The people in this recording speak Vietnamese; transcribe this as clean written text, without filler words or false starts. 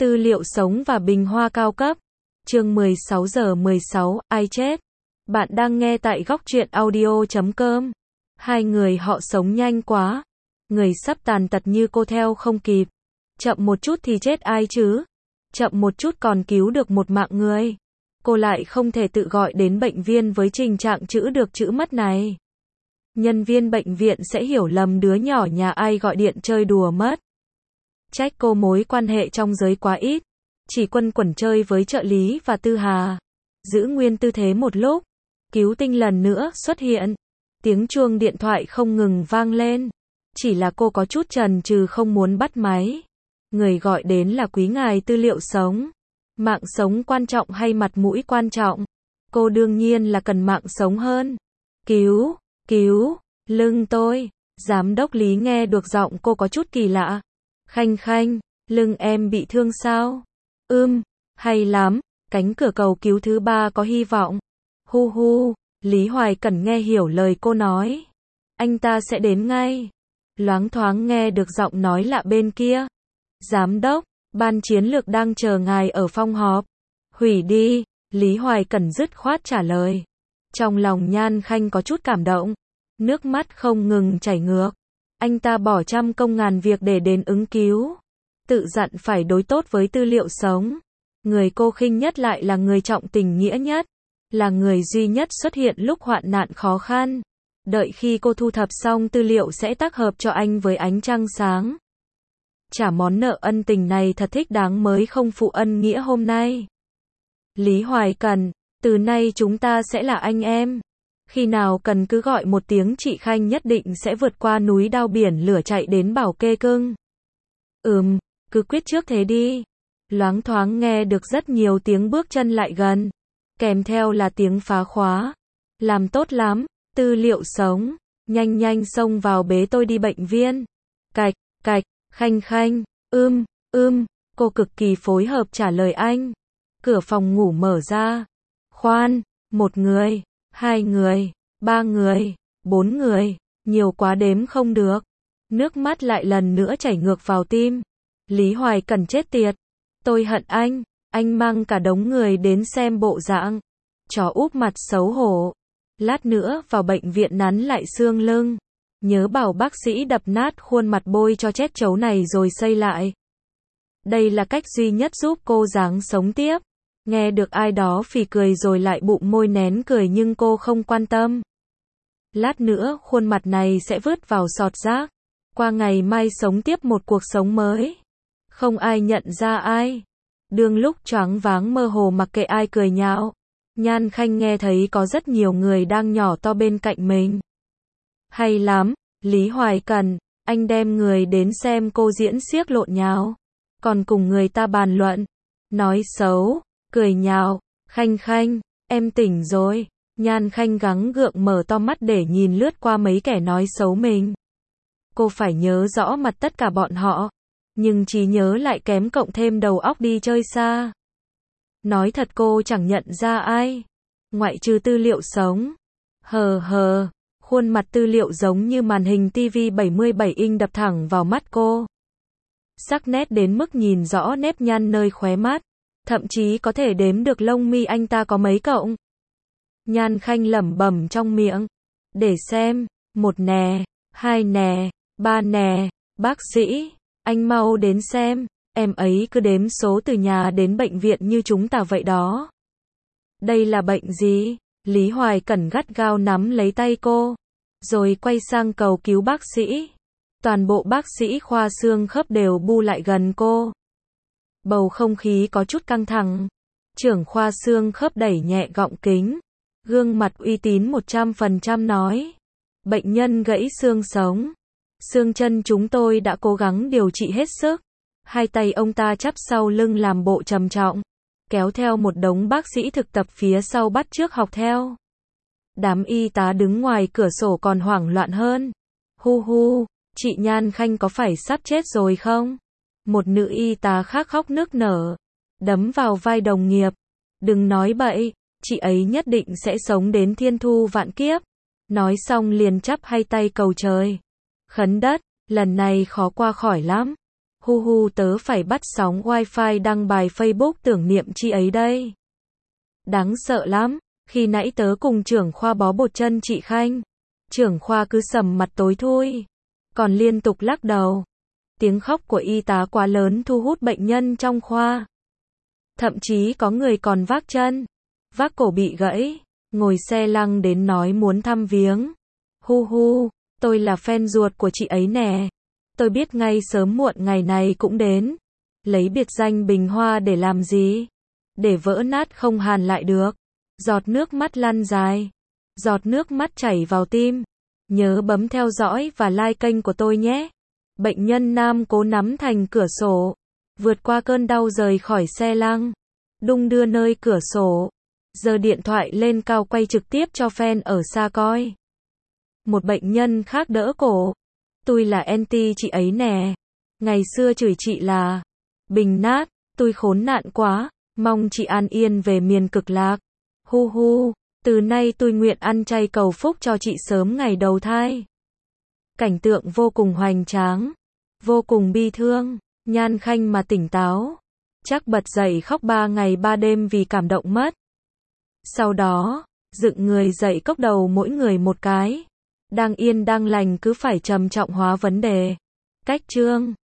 Tư liệu sống và bình hoa cao cấp. Chương 16 giờ 16, ai chết? Bạn đang nghe tại góc truyện audio.com. Hai người họ sống nhanh quá. Người sắp tàn tật như cô theo không kịp. Chậm một chút thì chết ai chứ? Chậm một chút còn cứu được một mạng người. Cô lại không thể tự gọi đến bệnh viện với tình trạng chữ được chữ mất này. Nhân viên bệnh viện sẽ hiểu lầm đứa nhỏ nhà ai gọi điện chơi đùa mất. Trách cô mối quan hệ trong giới quá ít. Chỉ quanh quẩn chơi với trợ lý và Tư Hà. Giữ nguyên tư thế một lúc. Cứu tinh lần nữa xuất hiện. Tiếng chuông điện thoại không ngừng vang lên. Chỉ là cô có chút chần chừ không muốn bắt máy. Người gọi đến là quý ngài tư liệu sống. Mạng sống quan trọng hay mặt mũi quan trọng? Cô đương nhiên là cần mạng sống hơn. Cứu, lưng tôi. Giám đốc Lý nghe được giọng cô có chút kỳ lạ. Khanh, lưng em bị thương sao? Hay lắm, cánh cửa cầu cứu thứ 3 có hy vọng. Hu, Lý Hoài Cẩn nghe hiểu lời cô nói. Anh ta sẽ đến ngay. Loáng thoáng nghe được giọng nói lạ bên kia. Giám đốc, ban chiến lược đang chờ ngài ở phòng họp. Hủy đi, Lý Hoài Cẩn dứt khoát trả lời. Trong lòng Nhan Khanh có chút cảm động. Nước mắt không ngừng chảy ngược. Anh ta bỏ trăm công ngàn việc để đến ứng cứu. Tự dặn phải đối tốt với tư liệu sống. Người cô khinh nhất lại là người trọng tình nghĩa nhất. Là người duy nhất xuất hiện lúc hoạn nạn khó khăn. Đợi khi cô thu thập xong tư liệu sẽ tác hợp cho anh với ánh trăng sáng. Trả món nợ ân tình này thật thích đáng mới không phụ ân nghĩa hôm nay. Lý Hoài Cẩn, từ nay chúng ta sẽ là anh em. Khi nào cần cứ gọi một tiếng chị Khanh nhất định sẽ vượt qua núi đao biển lửa chạy đến bảo kê cưng. Cứ quyết trước thế đi. Loáng thoáng nghe được rất nhiều tiếng bước chân lại gần. Kèm theo là tiếng phá khóa. Làm tốt lắm, tư liệu sống. Nhanh xông vào bế tôi đi bệnh viện. Cạch, Khanh, cô cực kỳ phối hợp trả lời anh. Cửa phòng ngủ mở ra. Khoan, 1 người, 2 người, 3 người, 4 người, nhiều quá đếm không được. Nước mắt lại lần nữa chảy ngược vào tim. Lý Hoài Cẩn chết tiệt. Tôi hận anh mang cả đống người đến xem bộ dạng. Chó úp mặt xấu hổ. Lát nữa vào bệnh viện nắn lại xương lưng. Nhớ bảo bác sĩ đập nát khuôn mặt bôi cho chết chấu này rồi xây lại. Đây là cách duy nhất giúp cô ráng sống tiếp. Nghe được ai đó phì cười rồi lại bụng môi nén cười nhưng cô không quan tâm. Lát nữa khuôn mặt này sẽ vứt vào sọt rác. Qua ngày mai sống tiếp một cuộc sống mới. Không ai nhận ra ai. Đương lúc choáng váng mơ hồ mặc kệ ai cười nhạo. Nhan Khanh nghe thấy có rất nhiều người đang nhỏ to bên cạnh mình. Hay lắm, Lý Hoài Cẩn, anh đem người đến xem cô diễn xiếc lộn nhào. Còn cùng người ta bàn luận. Nói xấu, cười nhạo. Khanh, em tỉnh rồi. Nhan Khanh gắng gượng mở to mắt để nhìn lướt qua mấy kẻ nói xấu mình. Cô phải nhớ rõ mặt tất cả bọn họ. Nhưng trí nhớ lại kém cộng thêm đầu óc đi chơi xa. Nói thật cô chẳng nhận ra ai. Ngoại trừ tư liệu sống. Hờ. Khuôn mặt tư liệu giống như màn hình TV 77 inch đập thẳng vào mắt cô. Sắc nét đến mức nhìn rõ nếp nhăn nơi khóe mắt. Thậm chí có thể đếm được lông mi anh ta có mấy cộng. Nhan Khanh lẩm bẩm trong miệng. Để xem, 1 nè, 2 nè, 3 nè, bác sĩ, anh mau đến xem, em ấy cứ đếm số từ nhà đến bệnh viện như chúng ta vậy đó. Đây là bệnh gì? Lý Hoài Cẩn gắt gao nắm lấy tay cô. Rồi quay sang cầu cứu bác sĩ. Toàn bộ bác sĩ khoa xương khớp đều bu lại gần cô. Bầu không khí có chút căng thẳng. Trưởng khoa xương khớp đẩy nhẹ gọng kính. Gương mặt uy tín 100% nói. Bệnh nhân gãy xương sống. Xương chân chúng tôi đã cố gắng điều trị hết sức. Hai tay ông ta chắp sau lưng làm bộ trầm trọng. Kéo theo một đống bác sĩ thực tập phía sau bắt chước học theo. Đám y tá đứng ngoài cửa sổ còn hoảng loạn hơn. Hu, chị Nhan Khanh có phải sắp chết rồi không? Một nữ y tá khác khóc nức nở. Đấm vào vai đồng nghiệp. Đừng nói bậy, chị ấy nhất định sẽ sống đến thiên thu vạn kiếp. Nói xong liền chắp hai tay cầu trời. Khấn đất, lần này khó qua khỏi lắm. Hu hu tớ phải bắt sóng wifi đăng bài Facebook tưởng niệm chị ấy đây. Đáng sợ lắm, khi nãy tớ cùng trưởng khoa bó bột chân chị Khanh. Trưởng khoa cứ sầm mặt tối thui, còn liên tục lắc đầu. Tiếng khóc của y tá quá lớn thu hút bệnh nhân trong khoa. Thậm chí có người còn vác chân, vác cổ bị gãy, ngồi xe lăng đến nói muốn thăm viếng. Hu hu, tôi là fan ruột của chị ấy nè. Tôi biết ngay sớm muộn ngày này cũng đến. Lấy biệt danh Bình Hoa để làm gì? Để vỡ nát không hàn lại được. Giọt nước mắt lăn dài. Giọt nước mắt chảy vào tim. Nhớ bấm theo dõi và like kênh của tôi nhé. Bệnh nhân nam cố nắm thành cửa sổ. Vượt qua cơn đau rời khỏi xe lăng. Đung đưa nơi cửa sổ. Giơ điện thoại lên cao quay trực tiếp cho fan ở xa coi. Một bệnh nhân khác đỡ cổ. Tôi là anti chị ấy nè. Ngày xưa chửi chị là bình nát. Tôi khốn nạn quá. Mong chị an yên về miền cực lạc. Hu hu. Từ nay tôi nguyện ăn chay cầu phúc cho chị sớm ngày đầu thai. Cảnh tượng vô cùng hoành tráng. Vô cùng bi thương. Nhan Khanh mà tỉnh táo. Chắc bật dậy khóc 3 ngày 3 đêm vì cảm động mất. Sau đó, dựng người dậy cốc đầu mỗi người một cái. Đang yên đang lành cứ phải trầm trọng hóa vấn đề. Cách chương